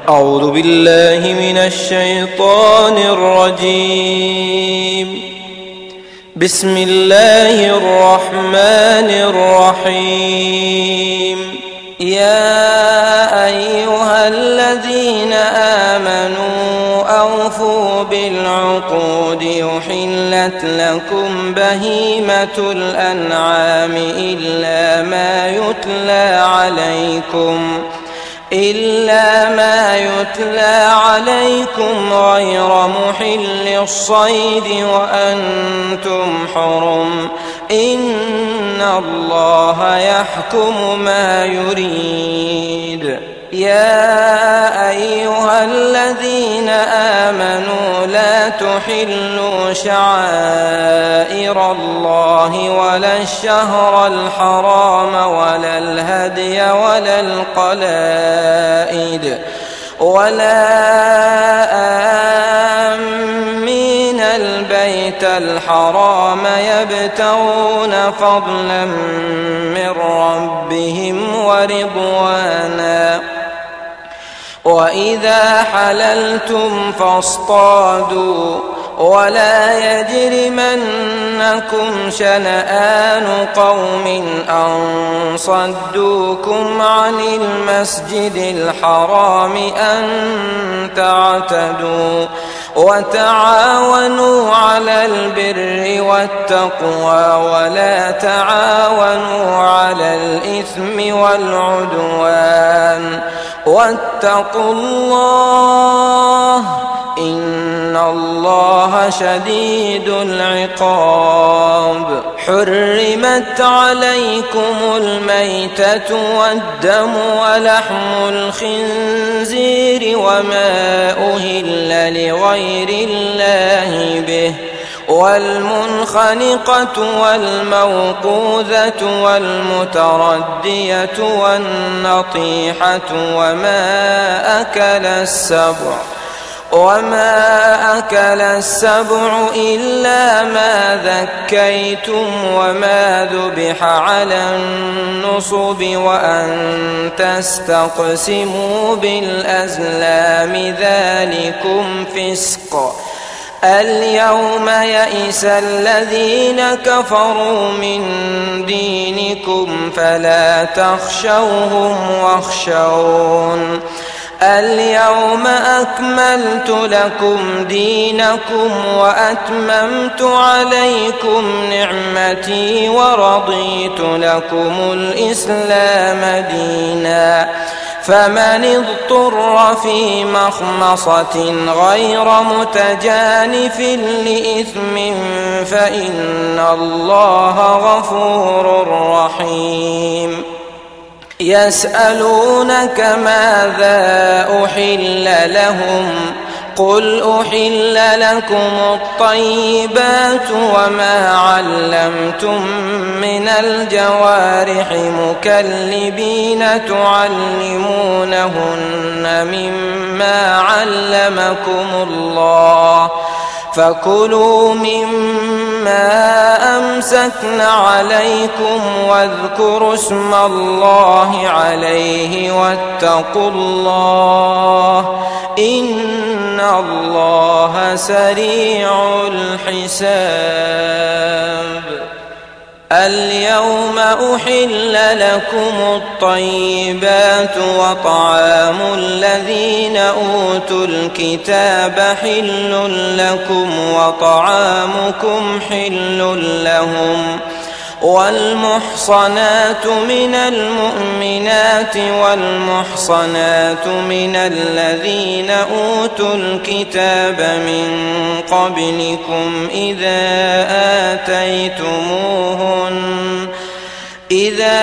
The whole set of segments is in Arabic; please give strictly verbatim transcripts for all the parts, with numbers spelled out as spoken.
أعوذ بالله من الشيطان الرجيم. بسم الله الرحمن الرحيم. يا أيها الذين آمنوا أوفوا بالعقود أحلت لكم بهيمة الأنعام إلا ما يتلى عليكم إلا ما يتلى عليكم غير محل الصيد وأنتم حرم إن الله يحكم ما يريد. يا أيها الذين آمنوا لا تحلوا شعائر الله ولا الشهر الحرام ولا الهدي ولا القلائد ولا آمين البيت الحرام يبتغون فضلا من ربهم ورضوانا وإذا حللتم فاصطادوا ولا يجرمنكم شنآن قوم أن صدوكم عن المسجد الحرام أن تعتدوا وتعاونوا على البر والتقوى ولا تعاونوا على الإثم والعدوان واتقوا الله إن الله شديد العقاب. حرمت عليكم الميتة والدم ولحم الخنزير وما أهل لغير الله به والمنخنقة والموقوذة والمتردية والنطيحة وما أكل السبع وما أكل السبع إلا ما ذكيتم وما ذبح على النصب وأن تستقسموا بالأزلام ذلكم فسق. اليوم يئس الذين كفروا من دينكم فلا تخشوهم واخشون. اليوم أكملت لكم دينكم وأتممت عليكم نعمتي ورضيت لكم الإسلام دينا. فمن اضطر في مخمصة غير متجانف لإثم فإن الله غفور رحيم. يسألونك ماذا أحل لهم قل أحل لكم الطيبات وما علمتم من الجوارح مكلبين تعلمونهن مما علمكم الله فكلوا مما أمسكن عليكم واذكروا اسم الله عليه واتقوا الله إن الله سريع الحساب. اليوم أحل لكم الطيبات وطعام الذين أوتوا الكتاب حل لكم وطعامكم حل لهم والمحصنات من المؤمنات والمحصنات من الذين أوتوا الكتاب من قبلكم إذا آتيتموهن إذا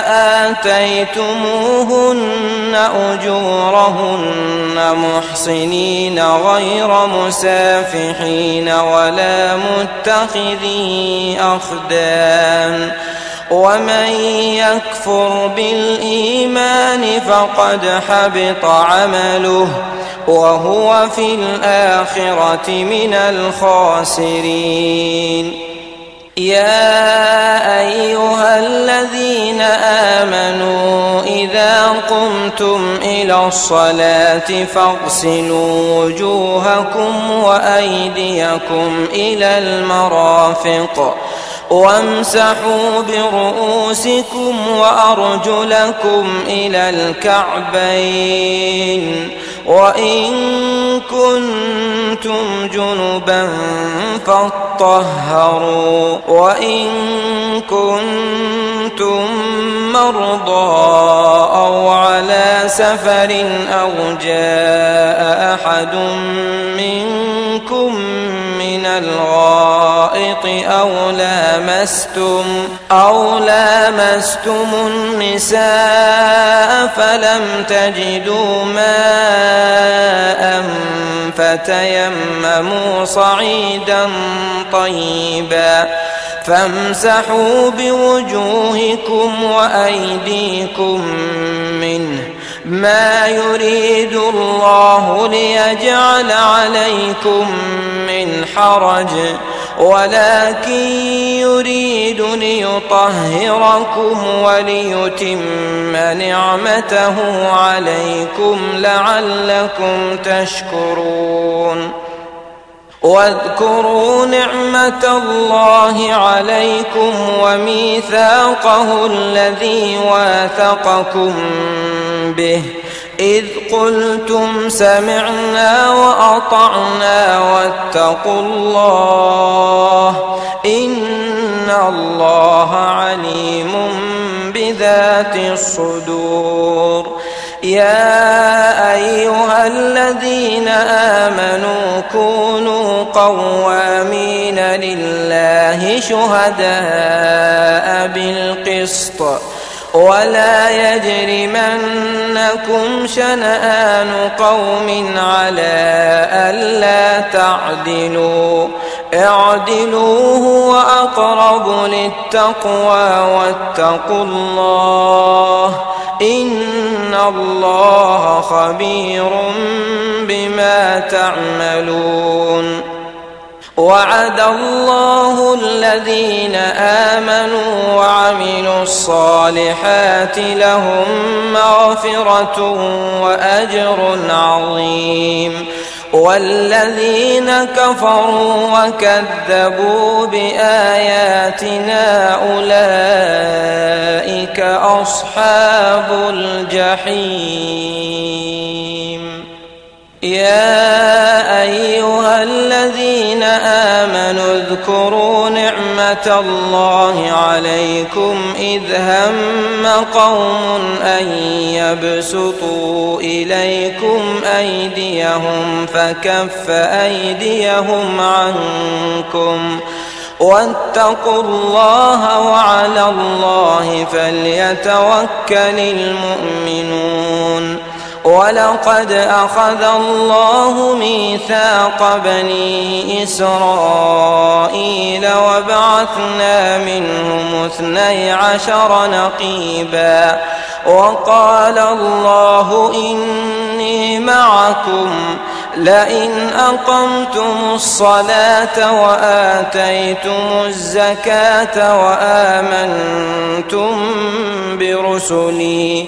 آتيتموهن أجورهن محصنين غير مسافحين ولا متخذي أخدان ومن يكفر بالإيمان فقد حبط عمله وهو في الآخرة من الخاسرين. يا أيها الذين آمنوا إذا قمتم إلى الصلاة فاغسلوا وجوهكم وأيديكم إلى المرافق وامسحوا برؤوسكم وأرجلكم إلى الكعبين وإن كنتم جنبا فاطهروا وإن كنتم مرضى أو على سفر أو جاء أحد منكم من الغائط أو لامستم أو لامستم النساء فلم تجدوا ماء فتيمموا صعيدا طيبا فامسحوا بوجوهكم وأيديكم منه ما يريد الله ليجعل عليكم من حرج ولكن يريد ليطهركم وليتم نعمته عليكم لعلكم تشكرون واذكروا نعمة الله عليكم وميثاقه الذي واثقكم به إذ قلتم سمعنا وأطعنا واتقوا الله إن الله عليم بذات الصدور يا أيها الذين آمنوا كونوا قوامين لله شهداء بالقسط ولا يجرمنكم شنآن قوم على ألا تعدلوا اعدلوا هو أقرب للتقوى واتقوا الله إن الله خبير بما تعملون وعد الله الذين آمنوا وعملوا الصالحات لهم مغفرة وأجر عظيم والذين كفروا وكذبوا بآياتنا أولئك أصحاب الجحيم يا أيها الذين آمنوا اذكروا نعمة الله عليكم إذ هم قوم أن يبسطوا إليكم أيديهم فكف أيديهم عنكم واتقوا الله وعلى الله فليتوكل المؤمنون ولقد أخذ الله ميثاق بني إسرائيل وبعثنا منهم اثني عشر نقيبا وقال الله إني معكم لئن أقمتم الصلاة وآتيتم الزكاة وآمنتم برسلي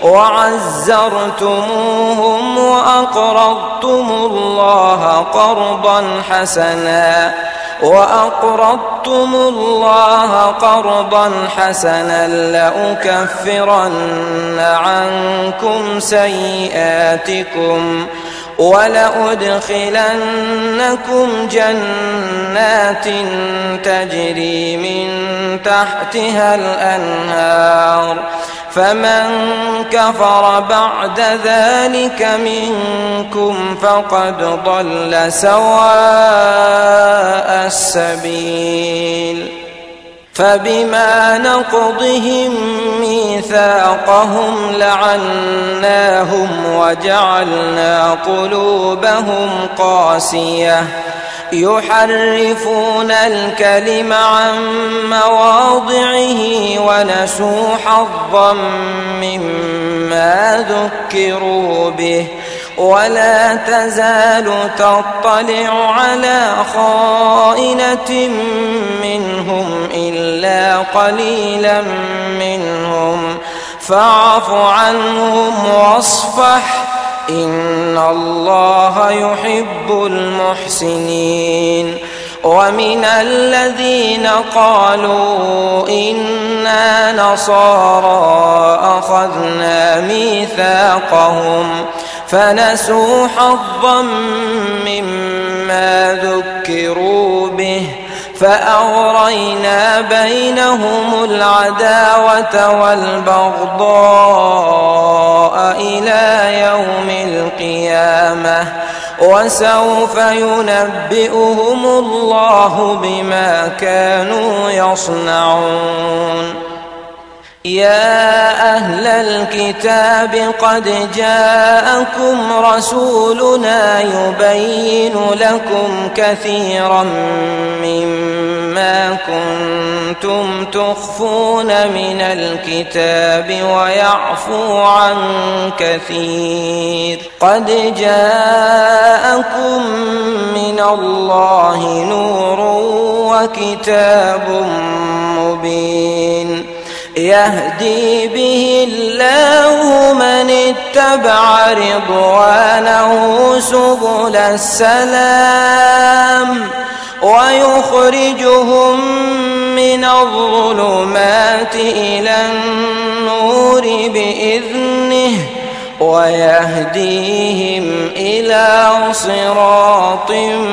وعزرتموهم وأقرضتم الله قرضا حسنا وأقرضتم الله قرضا حسنا لأكفرن عنكم سيئاتكم ولأدخلنكم جنات تجري من تحتها الأنهار فمن كفر بعد ذلك منكم فقد ضل سواء السبيل فبما نقضهم ميثاقهم لعناهم وجعلنا قلوبهم قاسية يحرفون الكلم عن مواضعه ونسوا حظا مما ذكروا به ولا تزال تطلع على خائنة منهم إلا قليلا منهم فاعف عنهم واصفح إن الله يحب المحسنين. ومن الذين قالوا إنا نصارى أخذنا ميثاقهم فنسوا حظا مما ذكروا به فأغرينا بينهم العداوة والبغضاء إلى يوم القيامة وسوف ينبئهم الله بما كانوا يصنعون. يا أهل الكتاب قد جاءكم رسولنا يبين لكم كثيرا مما كنتم تخفون من الكتاب ويعفو عن كثير قد جاءكم من الله نور وكتاب مبين يهدي به الله من اتبع رضوانه سبل السلام ويخرجهم من الظلمات إلى النور بإذنه ويهديهم إلى صراط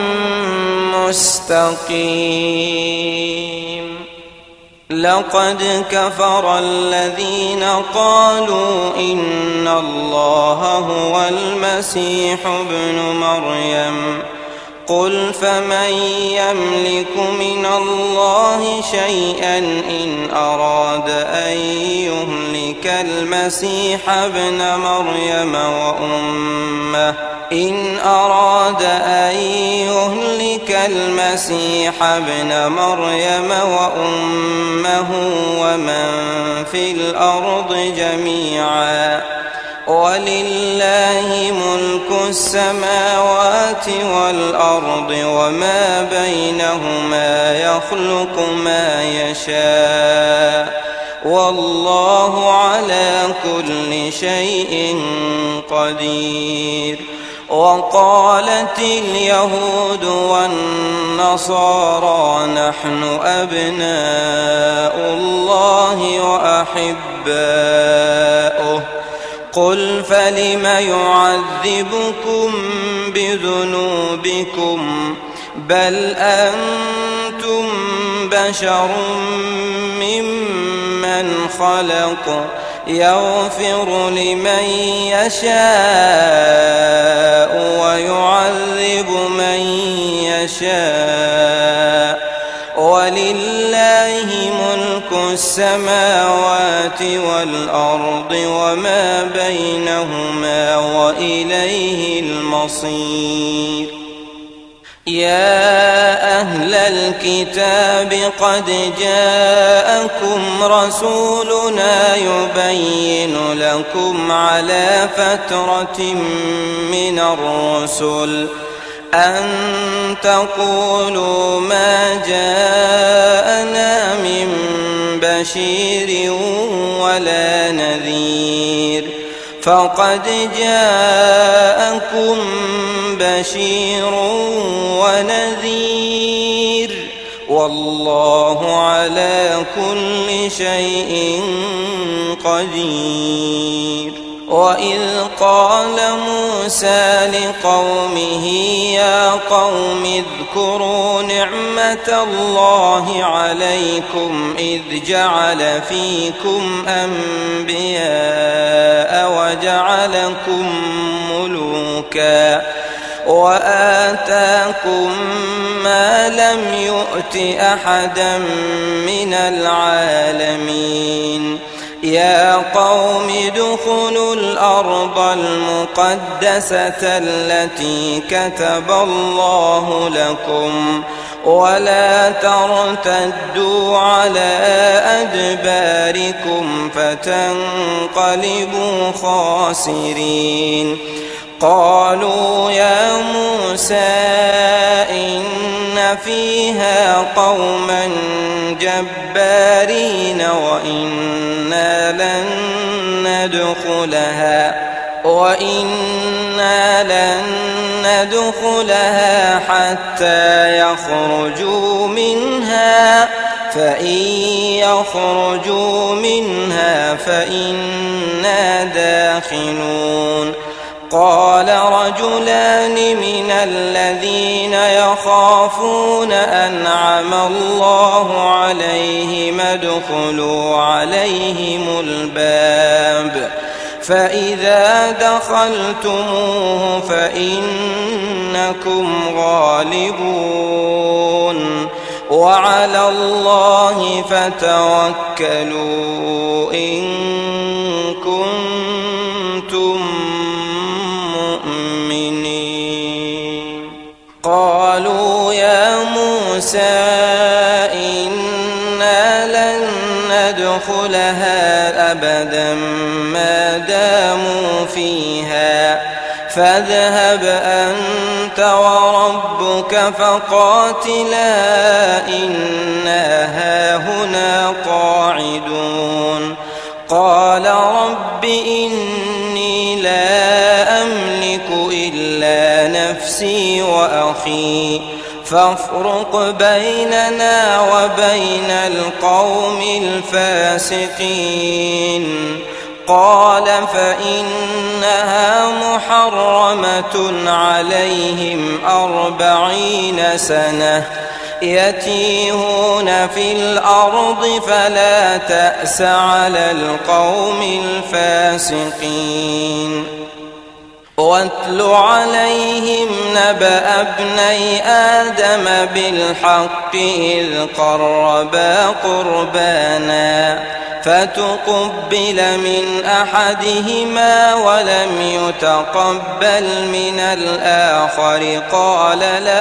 مستقيم. لقد كفر الذين قالوا إن الله هو المسيح ابن مريم قل فمن يملك من الله شيئا إن أراد أن يهلك المسيح ابن مريم وأمه إن أراد أن يهلك المسيح ابن مريم وأمه ومن في الأرض جميعا ولله ملك السماوات والأرض وما بينهما يخلق ما يشاء والله على كل شيء قدير. وقالت اليهود والنصارى نحن أبناء الله وأحباؤه قل فلم يعذبكم بذنوبكم بل أنتم بشر ممن خلق يغفر لمن يشاء ويعذب من يشاء ولله ملك السماوات والأرض وما بينهما وإليه المصير. يا أهل الكتاب قد جاءكم رسولنا يبين لكم على فترة من الرسل أن تقولوا ما جاءنا من بشير ولا نذير فقد جاءكم بشير ونذير والله على كل شيء قدير. وإذ قال موسى لقومه يا قوم اذكروا نعمة الله عليكم إذ جعل فيكم أنبياء وجعلكم ملوكا وآتاكم ما لم يؤت أحدا من العالمين. يا قوم ادخلوا الأرض المقدسة التي كتب الله لكم ولا ترتدوا على أدباركم فتنقلبوا خاسرين. قالوا يا موسى إن فيها قوما جبارين وإنا لن ندخلها وإنا لن ندخلها حتى يخرجوا منها فإن يخرجوا منها فإنا داخلون قال رجلان من الذين يخافون أنعم الله عليهم ادخلوا عليهم الباب فإذا دخلتموه فإنكم غالبون وعلى الله فتوكلوا إن كنتم مؤمنين قالوا يا موسى إنا لن ندخلها أبدا ما داموا فيها فاذهب أنت وربك فقاتلا إنا هاهنا قاعدون قال رب إني لا أملك إلا نفسي وأخي فافرق بيننا وبين القوم الفاسقين قال فإنها محرمة عليهم أربعين سنة يتيهون في الأرض فلا تأس على القوم الفاسقين واتل عليهم نبأ ابني آدم بالحق إذ قربا قربانا فتقبل من أحدهما ولم يتقبل من الآخر قال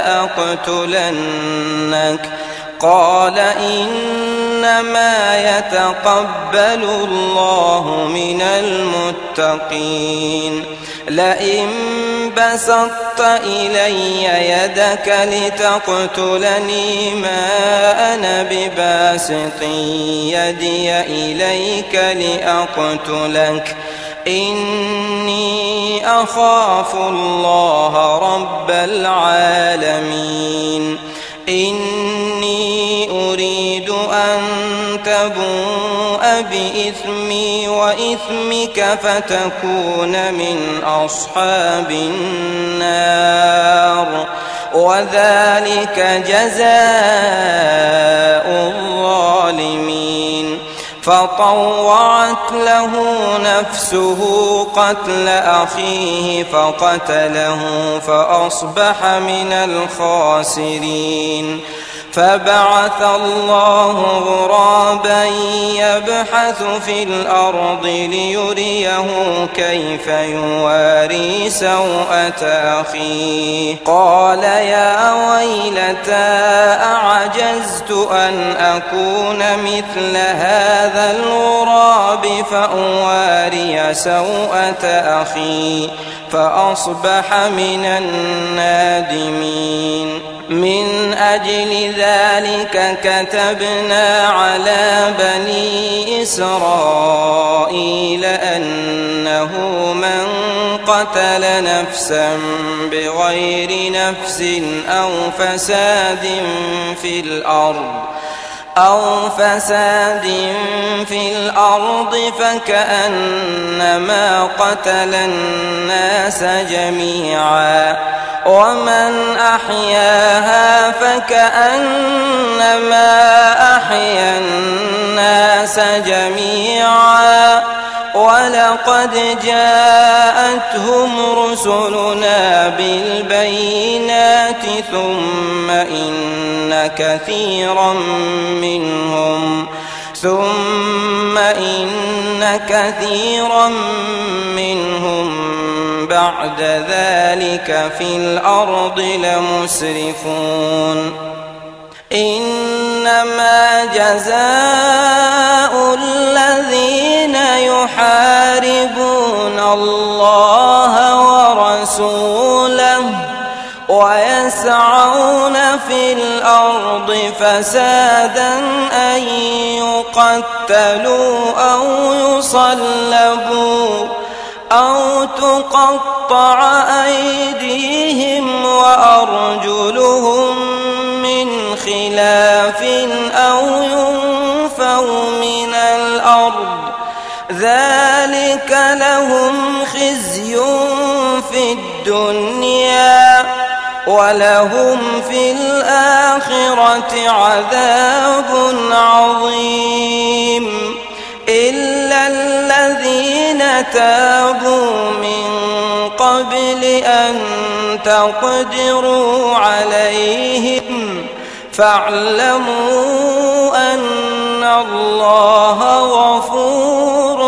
لأقتلنك قال إنما يتقبل الله من المتقين لئن بسطت إلي يدك لتقتلني ما أنا بباسط يدي إليك لأقتلك إني أخاف الله رب العالمين إني أريد أن تبوء بإثمي وإثمك فتكون من أصحاب النار وذلك جزاء الظالمين فطوعت له نفسه قتل أخيه فقتله فأصبح من الخاسرين فبعث الله غرابا يبحث في الأرض ليريه كيف يواري سوءة أخيه قال يا ويلتى أعجزت أن أكون مثل هذا الغراب فأواري سوءة أخي فأصبح من النادمين من أجل ذلك كتبنا على بني إسرائيل أنه من قتل نفسا بغير نفس أو فساد في الأرض أو فساد في الأرض فكأنما قتل الناس جميعا ومن أحياها فكأنما أحيا الناس جميعا ولقد جاءتهم رسلنا بالبينات ثم إن كثيرا منهم ثم إن كثيرا منهم بعد ذلك في الأرض لمسرفون إنما جزاء الذين يحاربون الله ورسوله ورسوله ويسعون في الأرض فسادا أن يقتلوا أو يصلبوا أو تقطع أيديهم وأرجلهم من خلاف أو ينفوا من الأرض ذلك لهم خزي في الدنيا ولهم في الآخرة عذاب عظيم إلا الذين تابوا من قبل أن تقدروا عليهم فاعلموا أن الله غفور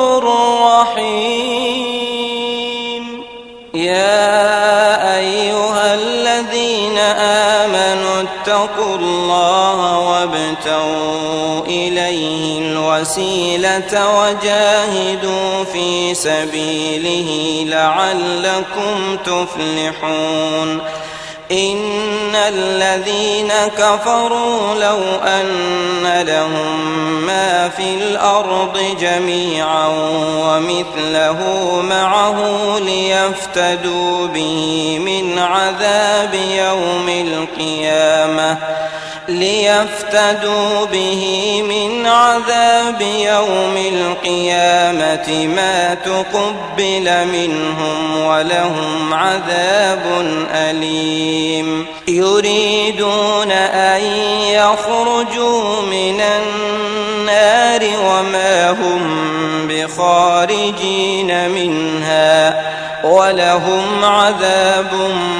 رحيم. يا أيها الذين آمنوا اتقوا الله وابتغوا إليه الوسيلة وجاهدوا في سبيله لعلكم تفلحون. إن الذين كفروا لو أن لهم ما في الأرض جميعا ومثله معه ليفتدوا به من عذاب يوم القيامة ليفتدوا به من عذاب يوم القيامة ما تقبل منهم ولهم عذاب أليم. يريدون أن يخرجوا من النار وما هم بخارجين منها ولهم عذاب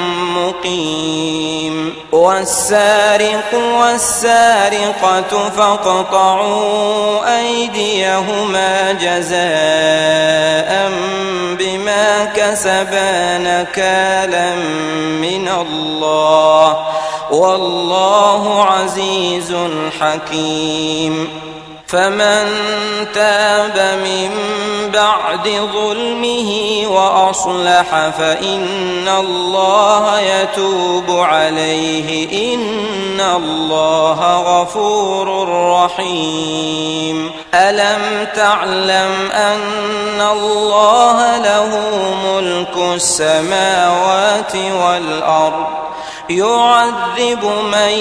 مقيم. والسارق والسارقة فاقطعوا أيديهما جزاء بما كسبا نكالا من الله والله عزيز حكيم. فمن تاب من بعد ظلمه وأصلح فإن الله يتوب عليه إن الله غفور رحيم. ألم تعلم أن الله له ملك السماوات والأرض يعذب من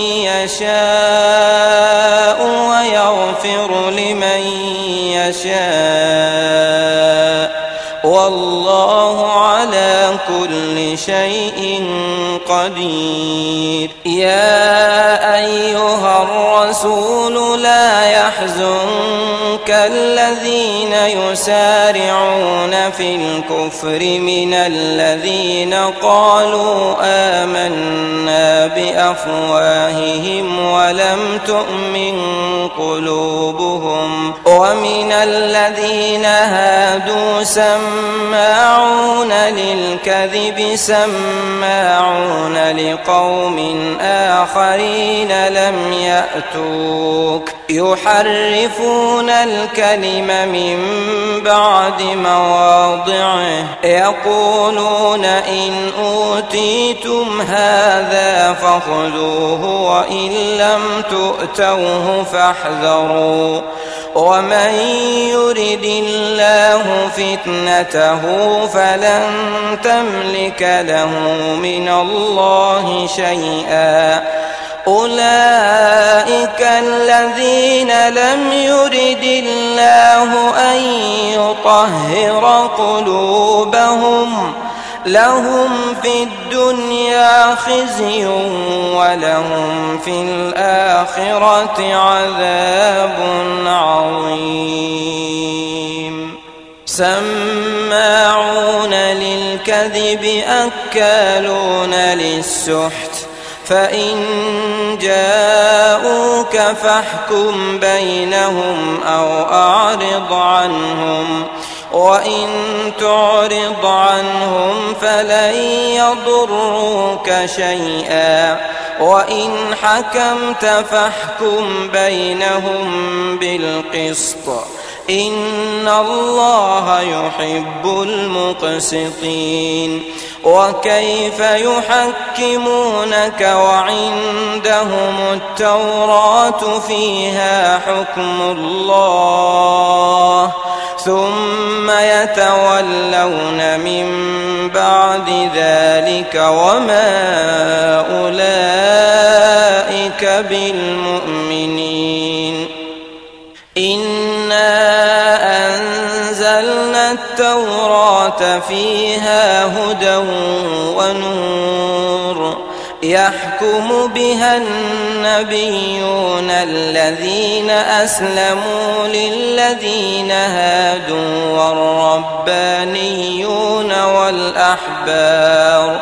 يشاء ويغفر لمن يشاء والله على كل شيء قدير. يا أيها الرسول لا يحزنك الذين يسارعون في الكفر من الذين قالوا آمنا بأفواههم ولم تؤمن قلوبهم ومن الذين هادوا سماعون للكذب سماعون لقوم آخرين لم يأتوك يحرفون الكلم من بعد مواضعه يقولون إن أوتيتم هذا فخذوه وإن لم تؤتوه فاحذروا ومن يرد الله فتنته فلن تملك له من الله شيئا. أولئك الذين لم يرد الله أن يطهر قلوبهم لهم في الدنيا خزي ولهم في الآخرة عذاب عظيم. سماعون للكذب أكالون للسحت فإن جاءوك فاحكم بينهم أو أعرض عنهم وإن تعرض عنهم فلن يضروك شيئا وإن حكمت فاحكم بينهم بالقسط إن الله يحب المقسطين وكيف يحكمونك وعندهم التوراة فيها حكم الله ثم يتولون من بعد ذلك وما أولئك بالمؤمنين إنا أنزلنا التوراة فيها هدى ونور يحكم بها النبيون الذين أسلموا للذين هادوا والربانيون والأحبار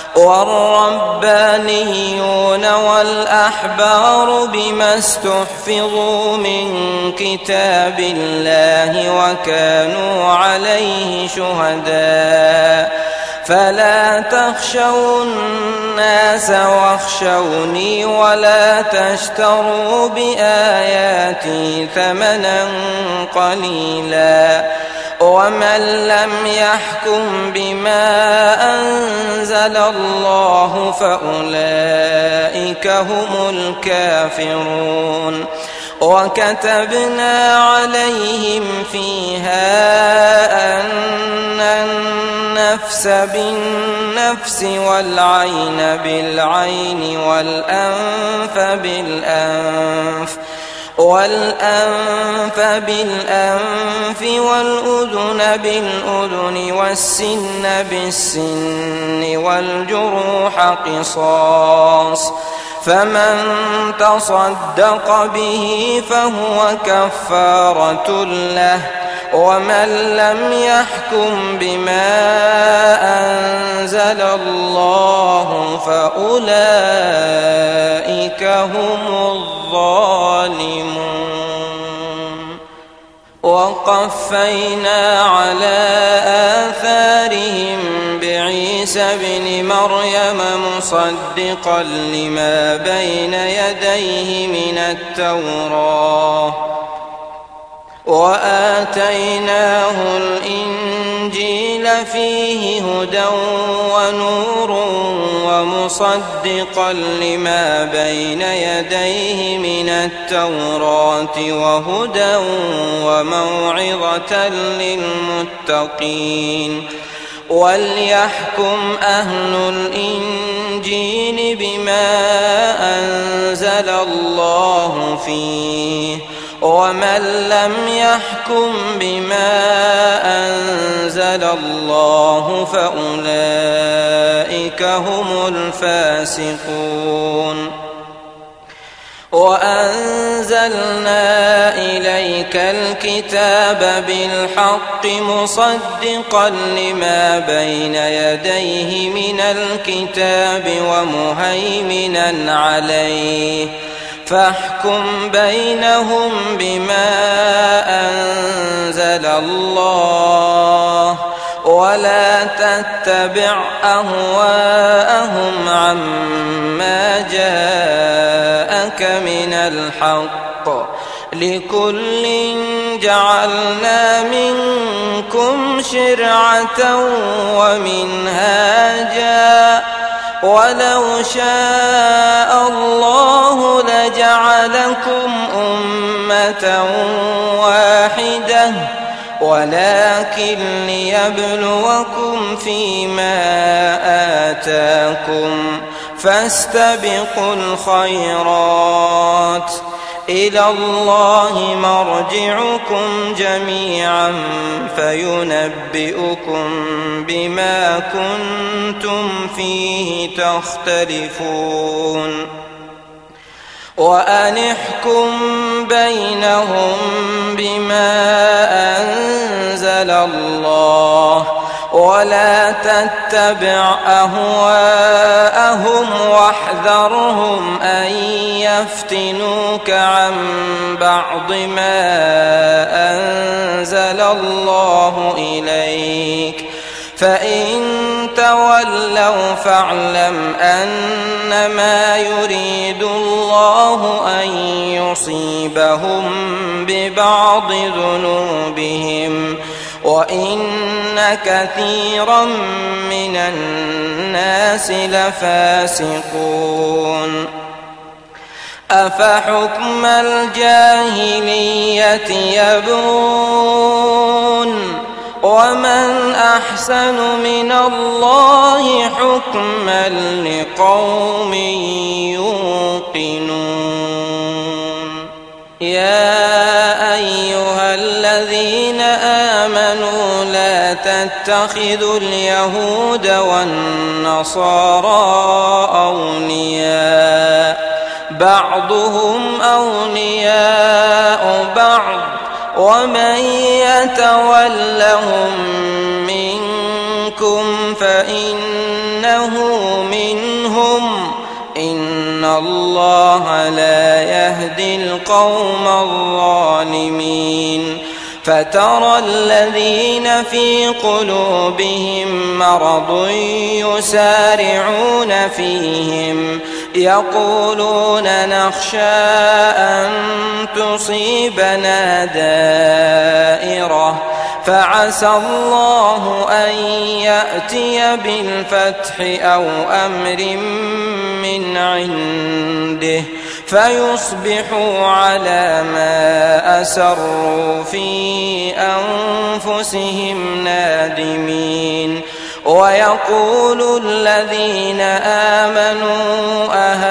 والربانيون والأحبار بما استحفظوا من كتاب الله وكانوا عليه شهداء فلا تخشوا الناس واخشوني ولا تشتروا بآياتي ثمنا قليلا ومن لم يحكم بما أنزل الله فأولئك هم الكافرون وكتبنا عليهم فيها أن النفس بالنفس والعين بالعين والأنف بالأنف والأنف بالأنف والأذن بالأذن والسن بالسن والجروح قصاص فمن تصدق به فهو كفارة له ومن لم يحكم بما أنزل الله فأولئك هم الظالمون وقفينا على آثارهم بعيسى ابن مريم مصدقا لما بين يديه من التوراة وآتيناه الإنجيل فيه هدى ونور ومصدقا لما بين يديه من التوراة وهدى وموعظة للمتقين وليحكم أهل الإنجيل بما أنزل الله فيه ومن لم يحكم بما أنزل الله فأولئك هم الفاسقون وأنزلنا إليك الكتاب بالحق مصدقا لما بين يديه من الكتاب ومهيمنا عليه فاحكم بينهم بما أنزل الله ولا تتبع أهواءهم عما جاءك من الحق لكل جعلنا منكم شرعة ومنهاجا ولو شاء الله لجعلكم أمة واحدة ولكن ليبلوكم فيما آتاكم فاستبقوا الخيرات إلى الله مرجعكم جميعا فينبئكم بما كنتم فيه تختلفون وأن احكم بينهم بما أنزل الله ولا تتبع أهواءهم واحذرهم أن يفتنوك عن بعض ما أنزل الله إليك فإن تولوا تولوا فاعلم أنما يريد الله أن يصيبهم ببعض ذنوبهم وإن كثيرا من الناس لفاسقون. أفحكم الجاهلية يبغون ومن أحسن من الله حكما لقوم يوقنون. يا أيها الذين آمنوا لا تتخذوا اليهود والنصارى أولياء بعضهم أولياء بعض ومن يتولهم منكم فإنه منهم إن الله لا يهدي القوم الظالمين. فترى الذين في قلوبهم مرض يسارعون فيهم يقولون نخشى أن تصيبنا دائرة فعسى الله أن يأتي بالفتح أو أمر من عنده فيصبحوا على ما أسروا في أنفسهم نادمين. ويقول الذين آمنوا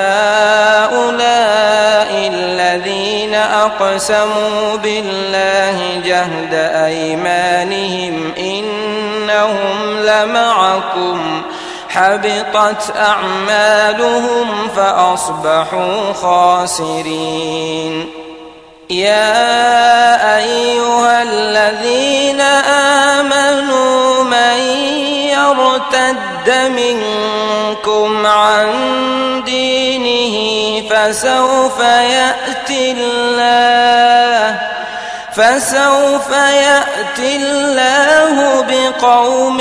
أهؤلاء الذين أقسموا بالله جهد أيمانهم إنهم لمعكم حبطت أعمالهم فأصبحوا خاسرين. يا أيها الذين آمنوا من يرتد منكم عن دينه فسوف يأتي الله فسوف يأتي الله بقوم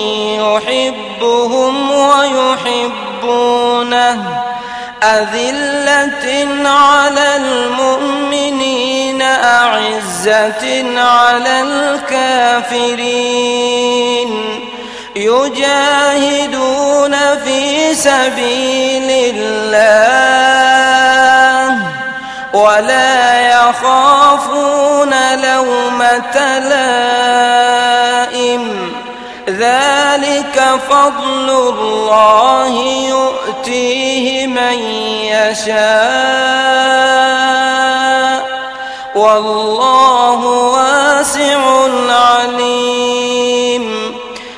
يحبهم ويحبونه أذلة على المؤمنين أعزة على الكافرين يجاهدون في سبيل الله ولا يخافون لومة لائم ذلك فضل الله يؤتيه من يشاء والله واسع عليم.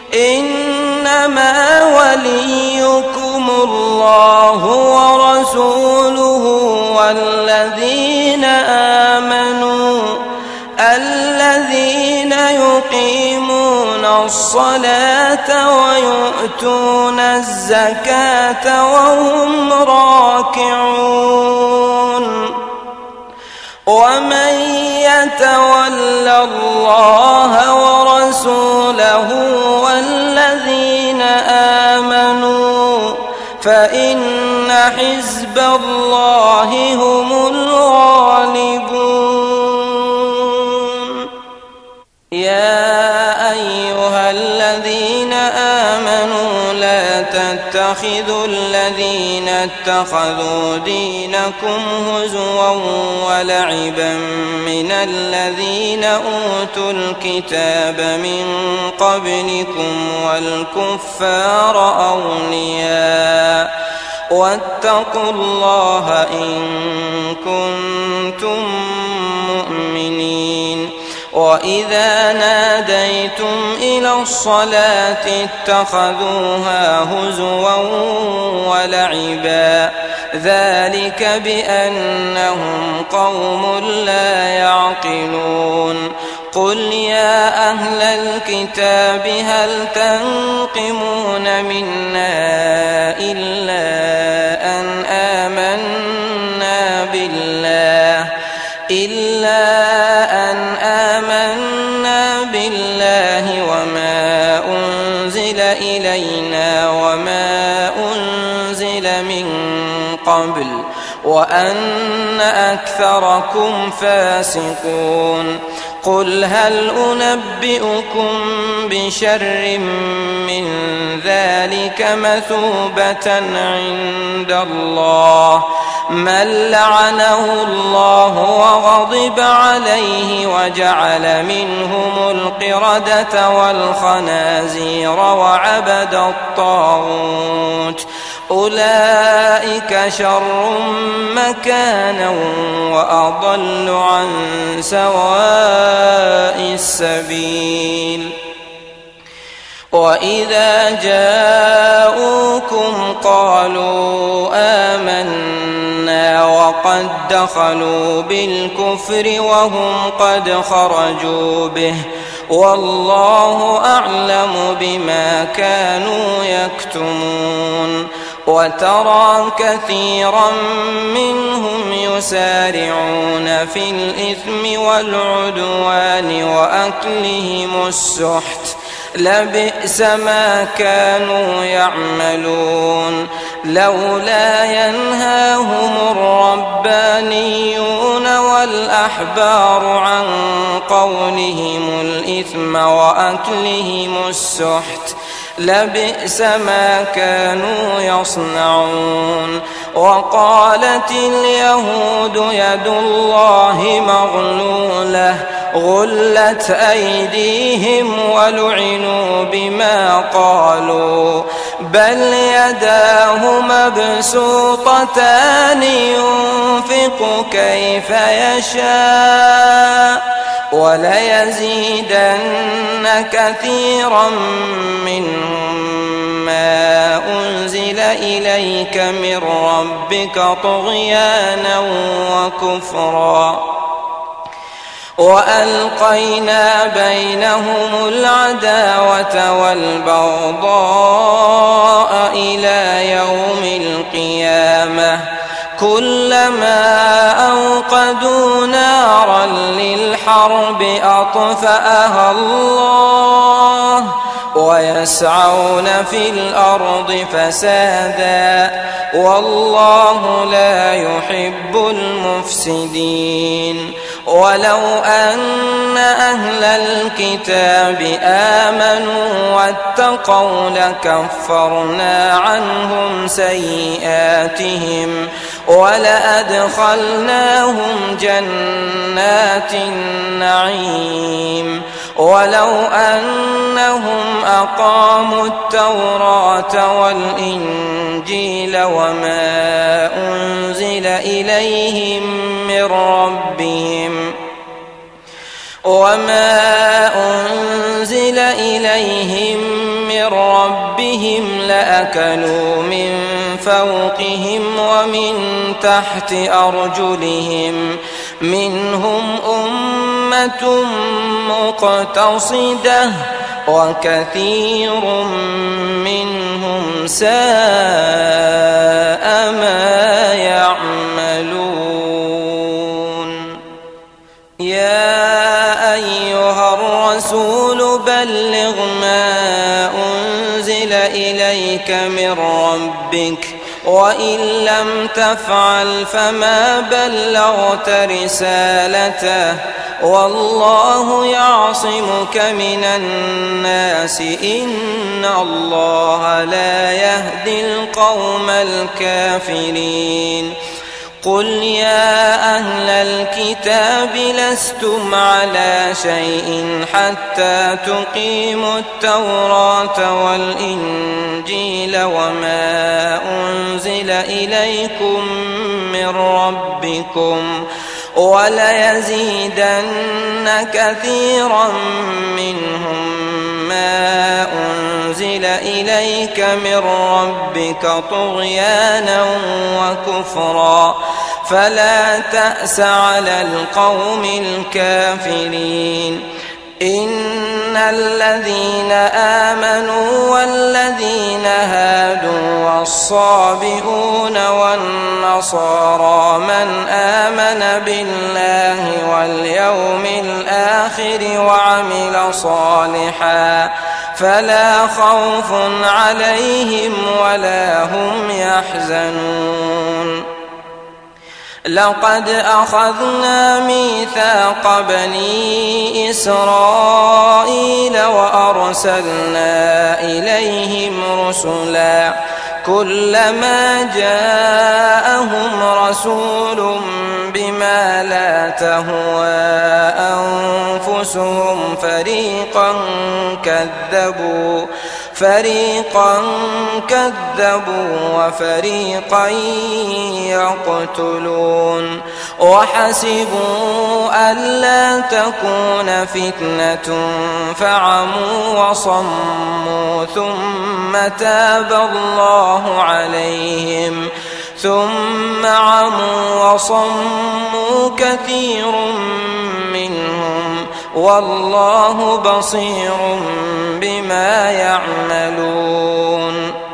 إنما وليكم الله ورسوله والذين آمنوا الذين يقيمون الصلاة ويؤتون الزكاة وهم راكعون. ومن يتول الله ورسوله والذين آمنوا فإن حزب الله هم الغالبون. يا أيها الذين آمنوا لا تتخذوا الذين اتخذوا دينكم هزوا ولعبا من الذين أوتوا الكتاب من قبلكم والكفار أولياء واتقوا الله إن كنتم مؤمنين. وإذا ناديتم إلى الصلاة اتخذوها هزوا ولعبا ذلك بأنهم قوم لا يعقلون. قل يا أهل الكتاب هل تنقمون منا إلا أن آمنا بالله إلا أن آمنا بالله وما أنزل إلينا وما قبل وأن أكثركم فاسقون قل هل أنبئكم بشر من ذلك مثوبة عند الله من لعنه الله وغضب عليه وجعل منهم القردة والخنازير وعبد الطاغوت أولئك شر مكانا وأضل عن سواء السبيل وإذا جاءوكم قالوا آمنا وقد دخلوا بالكفر وهم قد خرجوا به والله أعلم بما كانوا يكتمون وترى كثيرا منهم يسارعون في الإثم والعدوان وأكلهم السحت لبئس ما كانوا يعملون لولا ينهاهم الربانيون والأحبار عن قولهم الإثم وأكلهم السحت لبئس ما كانوا يصنعون وقالت اليهود يد الله مغلولة غلت أيديهم ولعنوا بما قالوا بل يداه مبسوطتان ينفق كيف يشاء وليزيدن كثيرا منهم ما أنزل إليك من ربك طغيانا وكفرا وألقينا بينهم العداوة والبغضاء إلى يوم القيامة كلما أوقدوا نارا للحرب أطفأها الله ويسعون في الأرض فسادا والله لا يحب المفسدين ولو أن أهل الكتاب آمنوا واتقوا لكفرنا عنهم سيئاتهم ولأدخلناهم جنات النعيم ولو أنهم أقاموا التوراة والإنجيل وما أنزل إليهم من ربهم وما أنزل إليهم من ربهم لأكلوا من فوقهم ومن تحت أرجلهم منهم أمة مقتصدة وكثير منهم ساء ما يعملون يا أيها الرسول بلغ ما أنزل إليك من ربك وإن لم تفعل فما بلغت رسالته والله يعصمك من الناس إن الله لا يهدي القوم الكافرين قل يا أهل الكتاب لستم على شيء حتى تقيموا التوراة والإنجيل وما أنزل إليكم من ربكم وليزيدن كثيرا منهم ما أنزل إليك من ربك طغيانا وكفرا فلا تأس على القوم الكافرين إن الذين آمنوا والذين هادوا والصابئون والنصارى من آمن بالله واليوم الآخر وعمل صالحا فلا خوف عليهم ولا هم يحزنون لقد أخذنا ميثاق بني إسرائيل وأرسلنا إليهم رسلا كلما جاءهم رسول بما لا تهوى أنفسهم فريقا كذبوا فريقا كذبوا وفريقا يقتلون وحسبوا ألا تكون فتنة فعموا وصموا ثم تاب الله عليهم ثم عموا وصموا كثير منهم والله بصير بما يعملون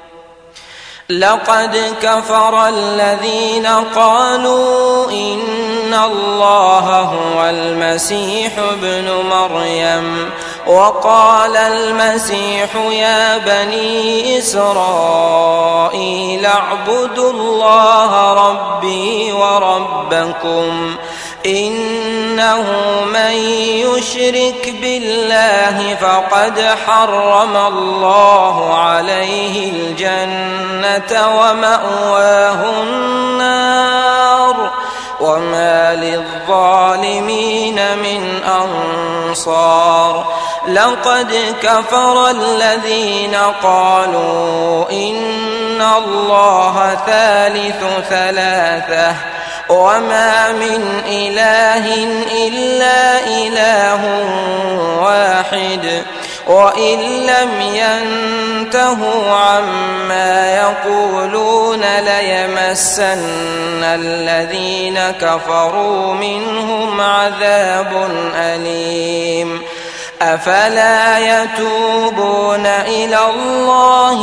لقد كفر الذين قالوا إن الله هو المسيح ابن مريم وقال المسيح يا بني إسرائيل اعبدوا الله ربي وربكم إنه من يشرك بالله فقد حرم الله عليه الجنة ومأواه النار وما للظالمين من أنصار لقد كفر الذين قالوا إن الله ثالث ثلاثة وما من إله إلا إله واحد وإن لم ينتهوا عما يقولون ليمسن الذين كفروا منهم عذاب أليم أفلا يتوبون إلى الله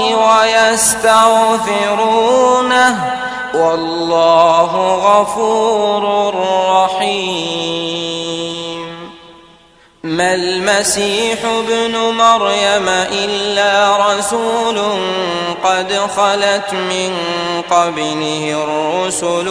ويستغفرونه والله غفور رحيم ما المسيح ابن مريم إلا رسول قد خلت من قبله الرسل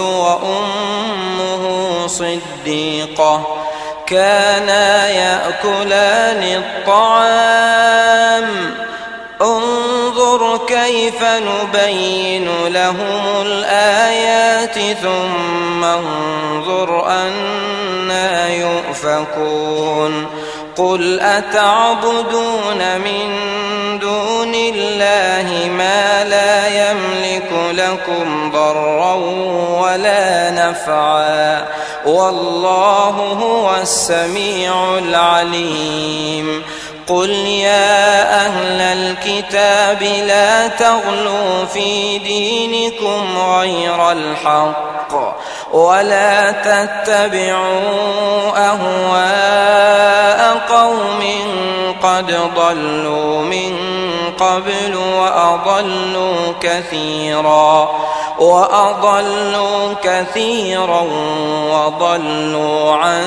وأمه صديقة كانا يأكلان الطعام انظر كيف نبين لهم الآيات ثم انظر أنا يؤفكون قل أتعبدون من دون الله ما لا يملك لكم ضرا ولا نفعا والله هو السميع العليم قل يا أهل الكتاب لا تغلوا في دينكم غير الحق ولا تتبعوا أهواء قوم قد ضلوا من قبل وأضلوا كثيرا وأضلوا كثيرا وضلوا عن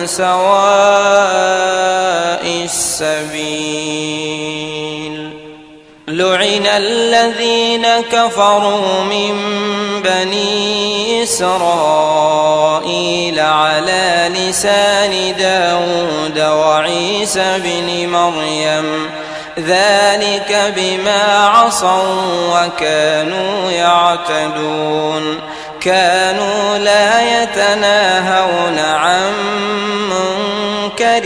سواء السبيل لعن الذين كفروا من بني إسرائيل على لسان داود وعيسى بن مريم ذلك بما عصوا وكانوا يعتدون كانوا لا يتناهون عن منكر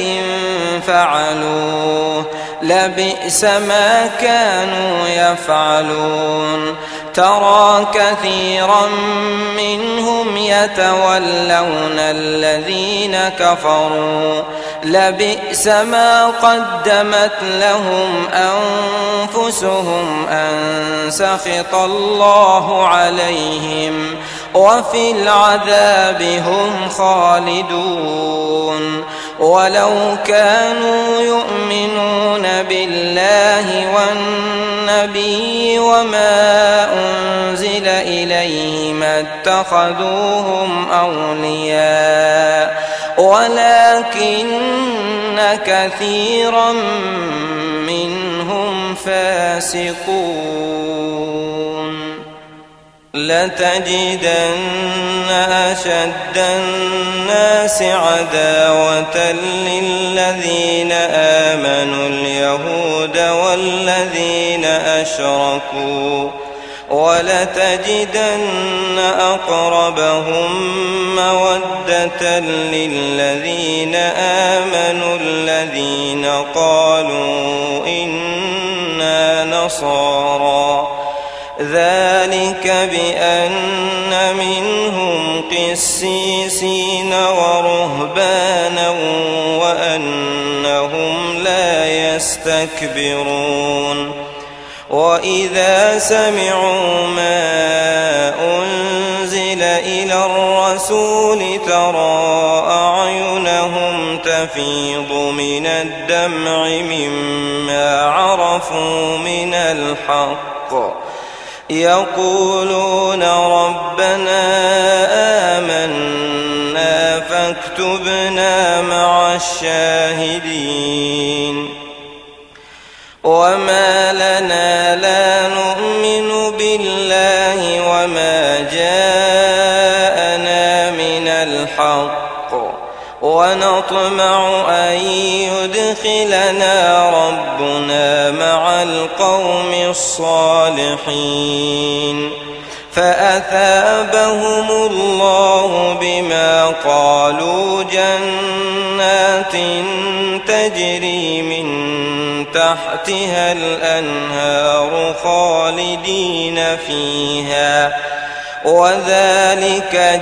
فعلوه لبئس ما كانوا يفعلون ترى كثيرا منهم يتولون الذين كفروا لبئس ما قدمت لهم أنفسهم أن سخط الله عليهم وفي العذاب هم خالدون ولو كانوا يؤمنون بالله والنبي وما أنزل إليه ما اتخذوهم أولياء ولكن كثيرا منهم فاسقون لتجدن أشد الناس عداوة للذين آمنوا اليهود والذين أشركوا ولتجدن أقربهم مودة للذين آمنوا الذين قالوا إنا نصارى ذلك بأن منهم قسيسين ورهبانا وأنهم لا يستكبرون وإذا سمعوا ما أنزل إلى الرسول ترى أعينهم تفيض من الدمع مما عرفوا من الحق يقولون ربنا آمنا فاكتبنا مع الشاهدين وما لنا لا نؤمن بالله وما جاءنا من الحق ونطمع أن يدخلنا ربنا مع القوم الصالحين فأثابهم الله بما قالوا جنات تجري من تحتها الأنهار خالدين فيها وذلك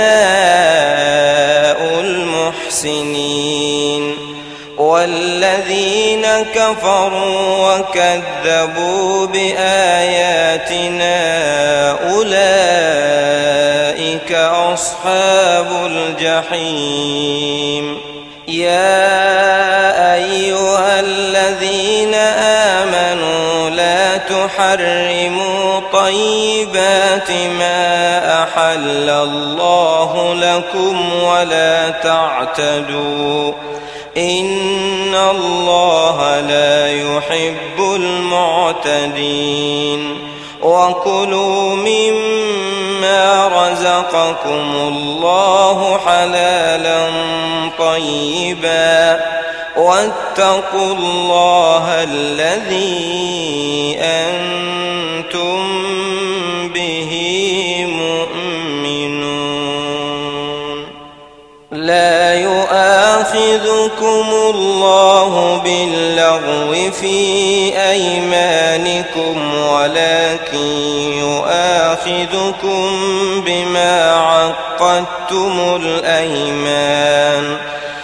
جزاء المحسنين والذين كفروا وكذبوا بآياتنا أولئك أصحاب الجحيم يا أيها الذين آمنوا لا تحرموا طيبات ما أحل الله لكم ولا تعتدوا إن الله لا يحب المعتدين وكلوا مما رزقكم الله حلالا طيبا واتقوا الله الذي أنتم به مؤمنون لا يؤاخذكم الله باللغو في أيمانكم ولكن يؤاخذكم بما عقدتم الأيمان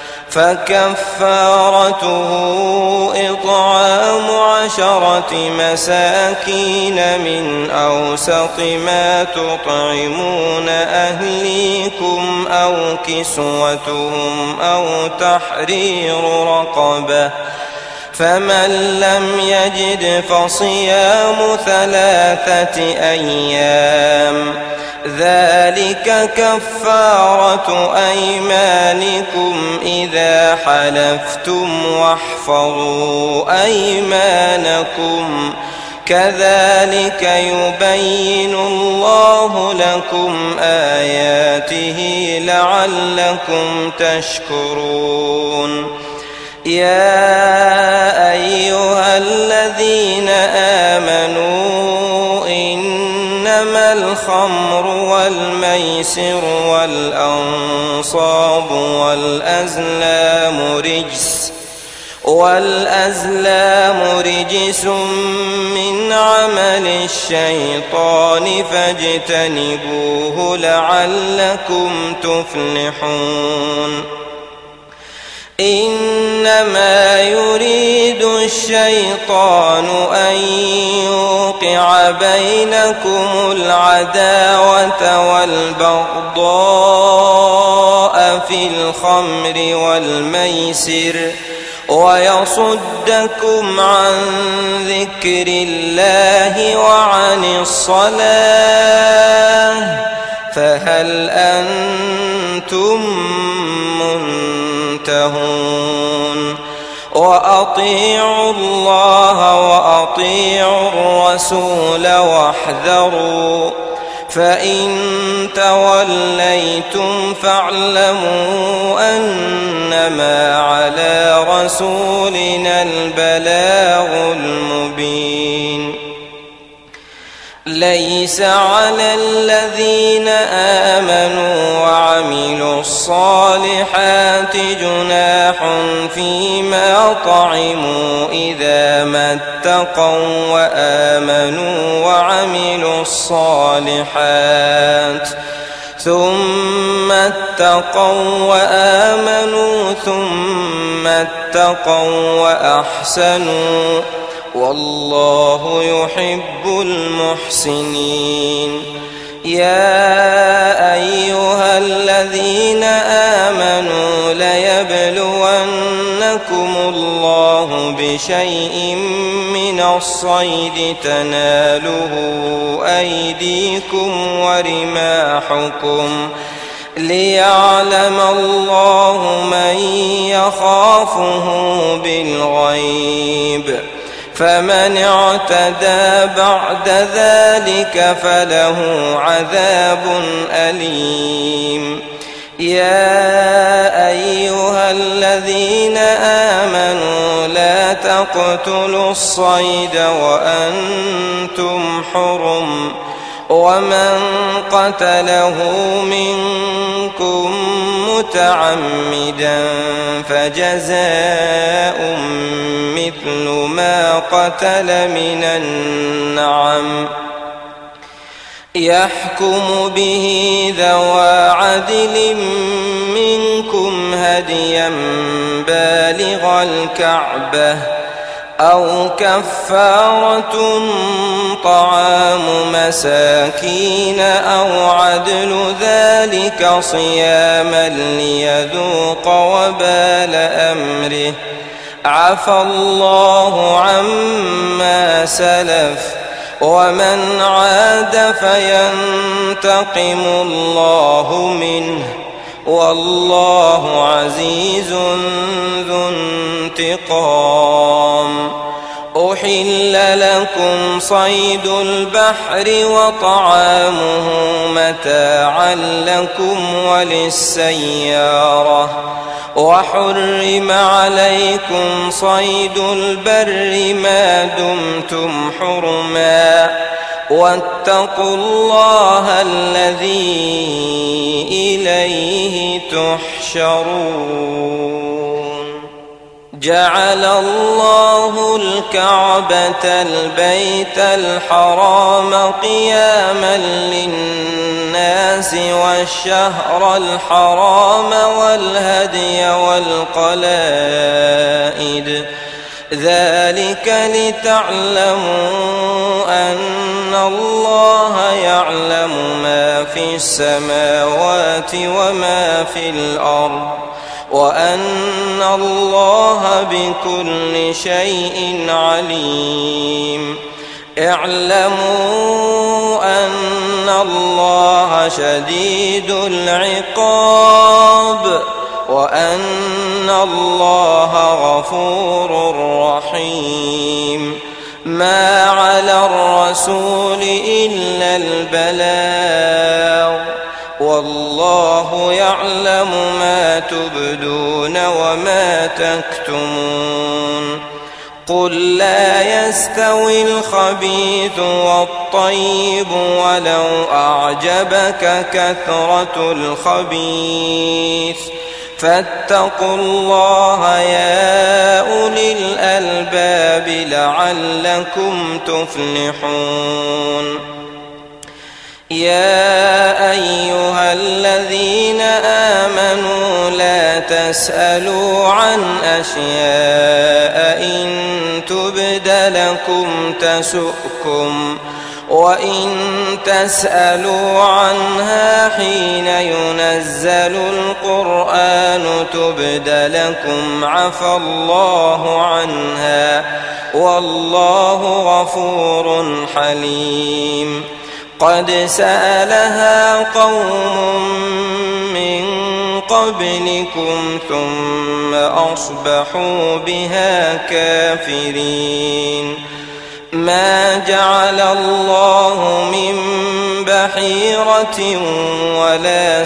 فكفارته إطعام عشرة مساكين من أوسط ما تطعمون أهليكم أو كسوتهم أو تحرير رقبة فمن لم يجد فصيام ثلاثة أيام ذلك كفارة أيمانكم إذا حلفتم واحفظوا أيمانكم كذلك يبين الله لكم آياته لعلكم تشكرون يا أيها الذين آمنوا إنما الخمر والميسر والأنصاب والأزلام رجس والأزلام رجس من عمل الشيطان فاجتنبوه لعلكم تفلحون إنما يريد الشيطان أن يوقع بينكم العداوة والبغضاء في الخمر والميسر ويصدكم عن ذكر الله وعن الصلاة فهل أنتم منتهون وأطيعوا الله وأطيعوا الرسول واحذروا فإن توليتم فاعلموا أنما على رسولنا البلاغ المبين. ليس على الذين آمنوا وعملوا الصالحات جناح فيما طعموا إذا ما اتقوا وآمنوا وعملوا الصالحات ثم اتقوا وآمنوا ثم اتقوا وأحسنوا والله يحب المحسنين. يا أيها الذين آمنوا ليبلونكم الله بشيء من الصيد تناله أيديكم ورماحكم ليعلم الله من يخافه بالغيب، فمن اعتدى بعد ذلك فله عذاب أليم. يا أيها الذين آمنوا لا تقتلوا الصيد وأنتم حرم، ومن قتله منكم متعمدا فجزاء مثل ما قتل من النعم يحكم به ذوى عدل منكم هديا بالغ الكعبة أو كفارة طعام مساكين أو عدل ذلك صياما ليذوق وبال أمره، عفى الله عما سلف ومن عاد فينتقم الله منه والله عزيز ذو انتقام. أحل لكم صيد البحر وطعامه متاعا لكم وللسيارة، وحرم عليكم صيد البر ما دمتم حرما، واتقوا الله الذي إليه تحشرون. جعل الله الكعبة البيت الحرام قياما للناس والشهر الحرام والهدي والقلائد، ذلك لتعلموا أن الله يعلم ما في السماوات وما في الأرض وأن الله بكل شيء عليم. اعلموا أن الله شديد العقاب وأن الله غفور رحيم. ما على الرسول إلا البلاغ والله يعلم ما تبدون وما تكتمون. قل لا يستوي الخبيث والطيب ولو أعجبك كثرة الخبيث، فاتقوا الله يا أولي الألباب لعلكم تفلحون. يا أيها الذين آمنوا لا تسألوا عن أشياء إن تبد لكم تسؤكم، وإن تسألوا عنها حين ينزل القرآن تبد لكم عفى الله عنها والله غفور حليم. قد سألها قوم من قبلكم ثم أصبحوا بها كافرين. ما جعل الله من حيرة ولا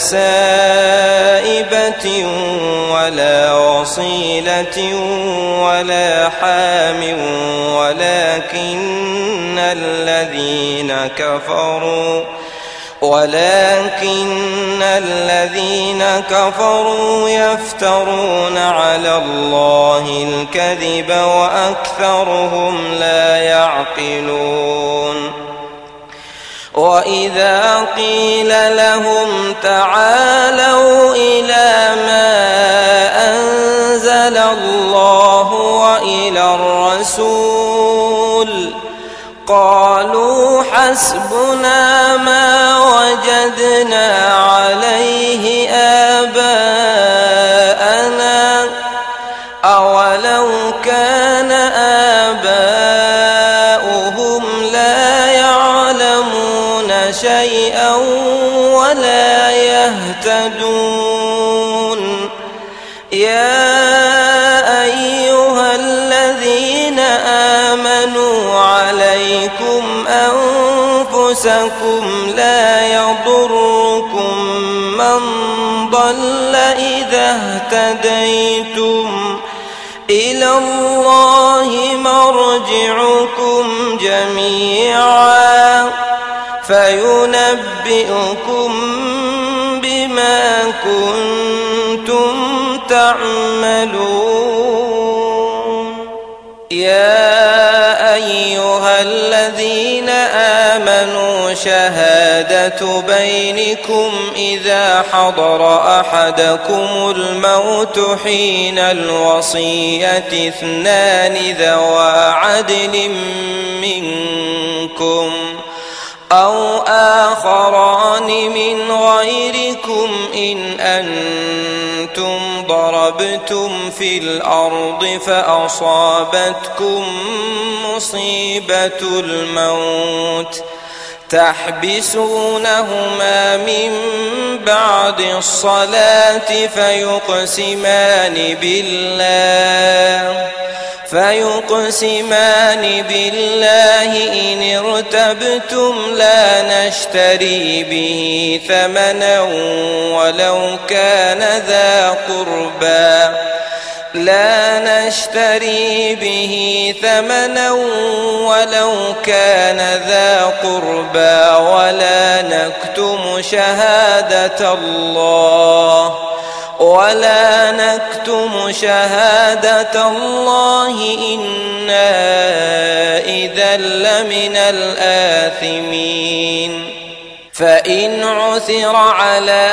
سائبة ولا وصيلة ولا حام ولكن الذين كفروا ولكن الذين كفروا يفترون على الله الكذب وأكثرهم لا يعقلون وإذا قيل لهم تعالوا إلى ما أنزل الله وإلى الرسول قالوا حسبنا ما وجدنا عليه آباءنا أولو كان آباؤهم لا يعلمون شيئا ولا يهتدون يا أيها الذين آمنوا عليكم أنفسكم لا يضركم من ضل إذا اهتديتم إلى الله مرجعكم جميعا فينبئكم بما كنتم تعملون يا أيها الذين آمنوا شهادة بينكم إذا حضر أحدكم الموت حين الوصية اثنان ذوى عدل منكم أو آخران من غيركم إن أنتم ضربتم في الأرض فأصابتكم مصيبة الموت تحبسونهما من بعد الصلاة فيقسمان بالله فيقسمان بالله إن ارتبتم لا نشتري به ثمنا ولو كان ذا قربى لا نشتري به ثمنا ولو كان ذا قربى ولا نكتم شهادة الله ولا نكتم شهادة الله إنا إذا لمن الآثمين فإن عثر على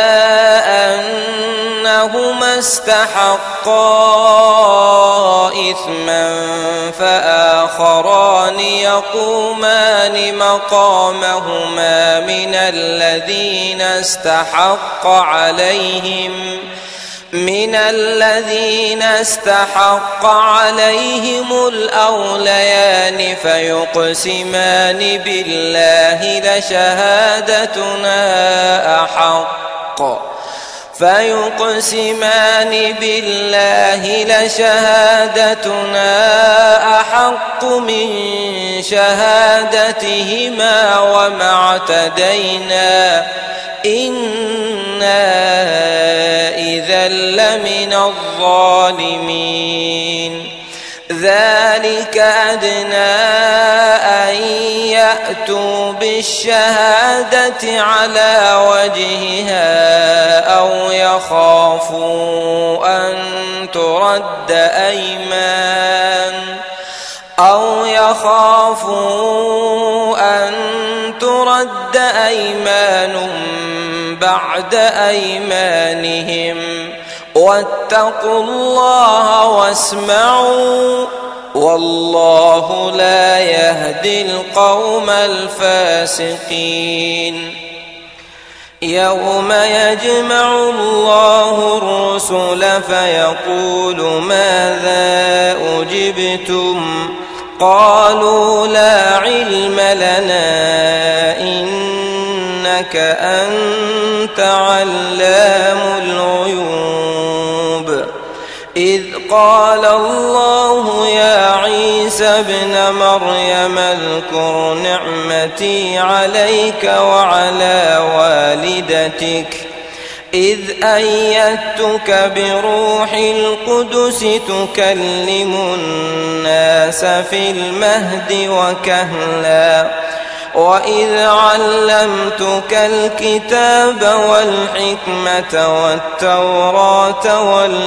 أنهما استحقا إثما فآخران يقومان مقامهما من الذين استحق عليهم من الذين استحق عليهم الأوليان فيقسمان بالله لشهادتنا أحق فيقسمان بالله لشهادتنا أحق من شهادتهما وما اعتدينا إنا إذا لمن الظالمين ذلك أدنى أن يأتوا بالشهادة على وجهها أو يخافوا أن ترد أيمان أو يخافوا أن ترد أيمان بعد أيمانهم واتقوا الله واسمعوا والله لا يهدي القوم الفاسقين يوم يجمع الله الرسل فيقول ماذا أجبتم قالوا لا علم لنا إنك أنت علام الغيوب إذ قال الله يا عيسى عيسى ابن مريم اذكر نعمتي عليك وعلى والدتك إذ أيدتك بروح القدس تكلم الناس في المهد وكهلا وإذ علمتك الكتاب والحكمة والتوراة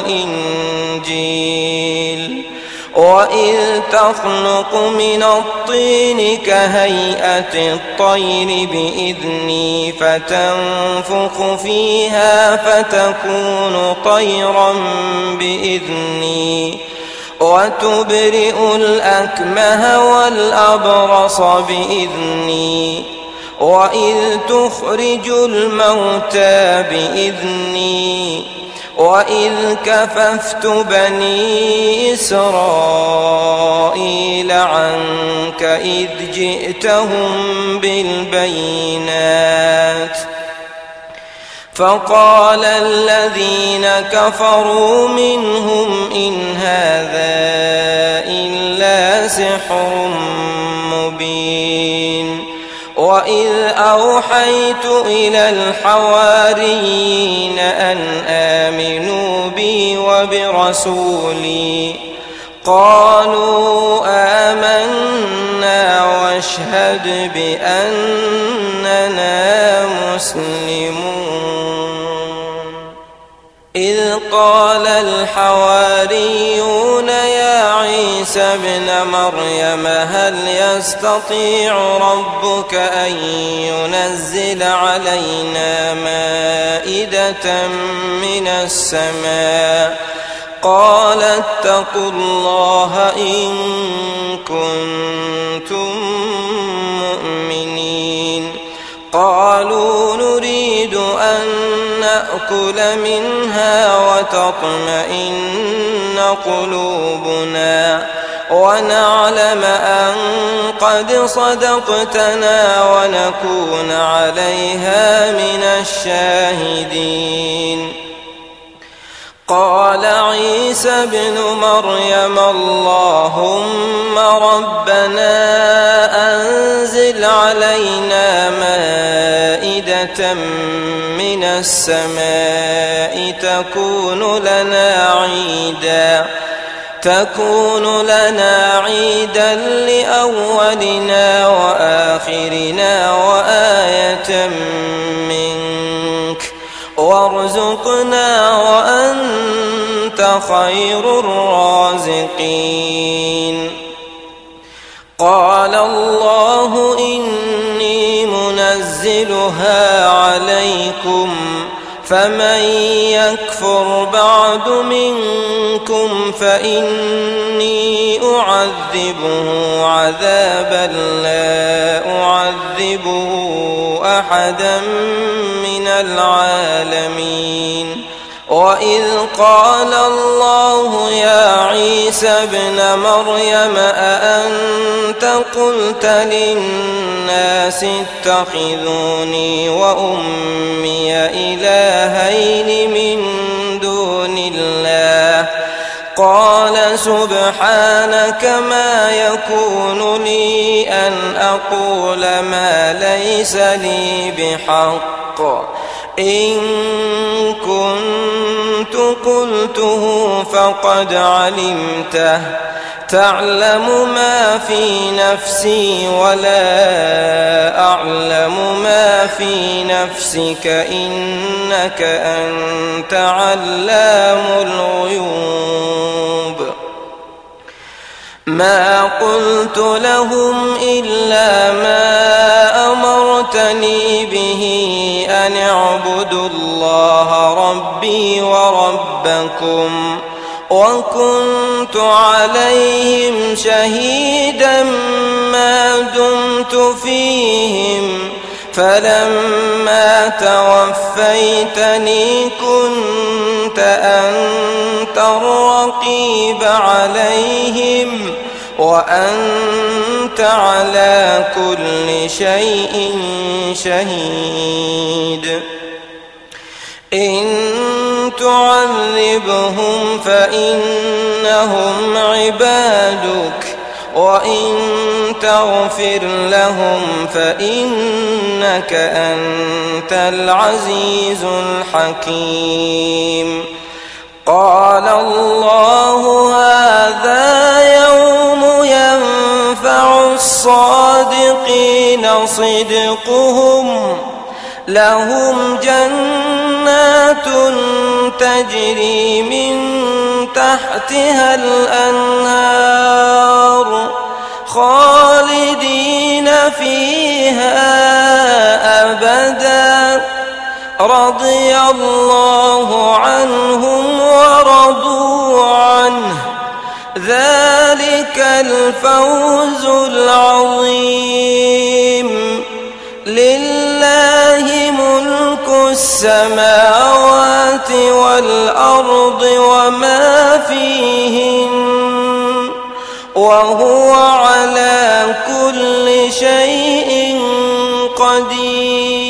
والإنجيل وإذ تخلق من الطين كهيئة الطير بإذني فتنفخ فيها فتكون طيرا بإذني وتبرئ الأكمه والأبرص بإذني وإذ تخرج الموتى بإذني وإذ كففت بني إسرائيل عنك إذ جئتهم بالبينات فقال الذين كفروا منهم إن هذا إلا سحر مبين وإذ أوحيت إلى الحواريين أن آمنوا بي وبرسولي قالوا آمنا واشهد بأننا مسلمون إذ قال الحواريون يا عيسى ابن مريم هل يستطيع ربك أن ينزل علينا مائدة من السماء قال اتقوا الله إن كنتم مؤمنين قالوا نريد أن نأكل منها وتطمئن قلوبنا ونعلم أن قد صدقتنا ونكون عليها من الشاهدين قال عيسى ابن مريم اللهم ربنا أنزل علينا مائدة من السماء تكون لنا عيدا تكون لنا عيدا لأولنا وآخرنا وآية منك وارزقنا وأنت خير الرازقين قال الله إني منزلها عليكم فمن يكفر بعد منكم فإني أعذبه عذابا لا أعذبه أحدا من العالمين وإذ قال الله يا عيسى ابن مريم أأنت قلت للناس اتخذوني وأمي إلهين من دون الله قال سبحانك ما يكون لي أن أقول ما ليس لي بحق إن كنت قلته فقد علمته تعلم ما في نفسي ولا أعلم ما في نفسك إنك أنت علام الغيوب ما قلت لهم إلا ما أمرتني به أن اعبدوا الله ربي وربكم وكنت عليهم شهيدا ما دمت فيهم فلما توفيتني كنت أنت الرقيب عليهم وأنت على كل شيء شهيد إن تعذبهم فإنهم عبادك وإن تغفر لهم فإنك أنت العزيز الحكيم. قال الله هذا يوم ينفع الصادقين صدقهم، لهم جنات تجري من تحتها الأنهار خالدين فيها أبدا، رضي الله عنهم ورضوا عنه، ذلك الفوز العظيم. لله ملك السماوات والأرض وما فيهن، وهو على كل شيء قدير.